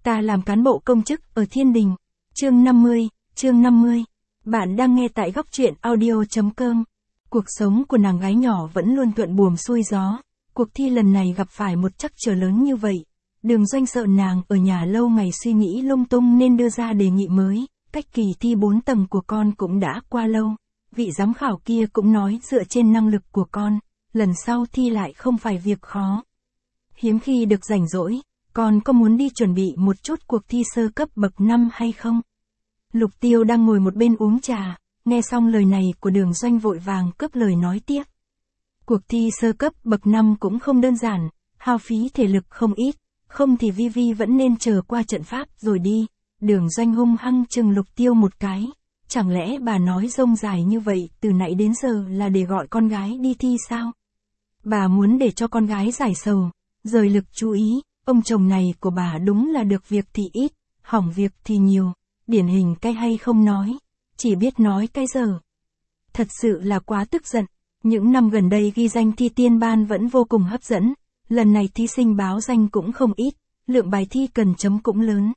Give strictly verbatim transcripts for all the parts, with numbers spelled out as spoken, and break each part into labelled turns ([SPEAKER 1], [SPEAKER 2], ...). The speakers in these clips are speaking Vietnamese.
[SPEAKER 1] Ta làm cán bộ công chức ở Thiên Đình. Chương năm mươi, chương năm mươi. Bạn đang nghe tại góc truyện audio.com. Cuộc sống của nàng gái nhỏ vẫn luôn thuận buồm xuôi gió. Cuộc thi lần này gặp phải một trắc trở lớn như vậy. Đường Doanh sợ nàng ở nhà lâu ngày suy nghĩ lung tung nên đưa ra đề nghị mới. Cách kỳ thi bốn tầng của con cũng đã qua lâu. Vị giám khảo kia cũng nói dựa trên năng lực của con, lần sau thi lại không phải việc khó. Hiếm khi được rảnh rỗi, con có muốn đi chuẩn bị một chút cuộc thi sơ cấp bậc năm hay không? Lục Tiêu đang ngồi một bên uống trà, nghe xong lời này của Đường Doanh vội vàng cướp lời nói tiếp. Cuộc thi sơ cấp bậc năm cũng không đơn giản, hao phí thể lực không ít, không thì Vi Vi vẫn nên chờ qua trận pháp rồi đi. Đường Doanh hung hăng chừng Lục Tiêu một cái. Chẳng lẽ bà nói rông dài như vậy từ nãy đến giờ là để gọi con gái đi thi sao? Bà muốn để cho con gái giải sầu, rời lực chú ý, ông chồng này của bà đúng là được việc thì ít, hỏng việc thì nhiều, điển hình cái hay không nói, chỉ biết nói cái dở. Thật sự là quá tức giận, những năm gần đây ghi danh thi tiên ban vẫn vô cùng hấp dẫn, lần này thí sinh báo danh cũng không ít, lượng bài thi cần chấm cũng lớn.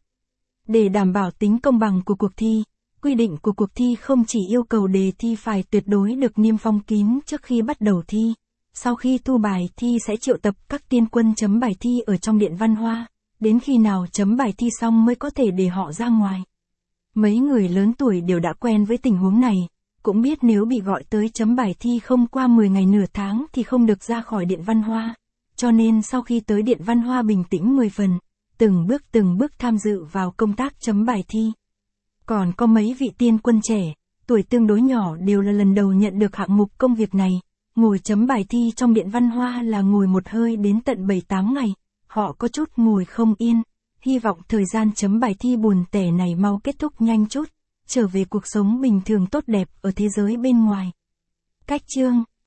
[SPEAKER 1] Để đảm bảo tính công bằng của cuộc thi, quy định của cuộc thi không chỉ yêu cầu đề thi phải tuyệt đối được niêm phong kín trước khi bắt đầu thi. Sau khi thu bài thi sẽ triệu tập các tiên quân chấm bài thi ở trong điện văn hoa, đến khi nào chấm bài thi xong mới có thể để họ ra ngoài. Mấy người lớn tuổi đều đã quen với tình huống này, cũng biết nếu bị gọi tới chấm bài thi không qua mười ngày nửa tháng thì không được ra khỏi điện văn hoa. Cho nên sau khi tới điện văn hoa bình tĩnh mười phần, từng bước từng bước tham dự vào công tác chấm bài thi. Còn có mấy vị tiên quân trẻ, tuổi tương đối nhỏ đều là lần đầu nhận được hạng mục công việc này. Ngồi chấm bài thi trong điện văn hoa là ngồi một hơi đến tận bảy tám ngày, họ có chút ngồi không yên, hy vọng thời gian chấm bài thi buồn tẻ này mau kết thúc nhanh chút, trở về cuộc sống bình thường tốt đẹp ở thế giới bên ngoài. Cách chương,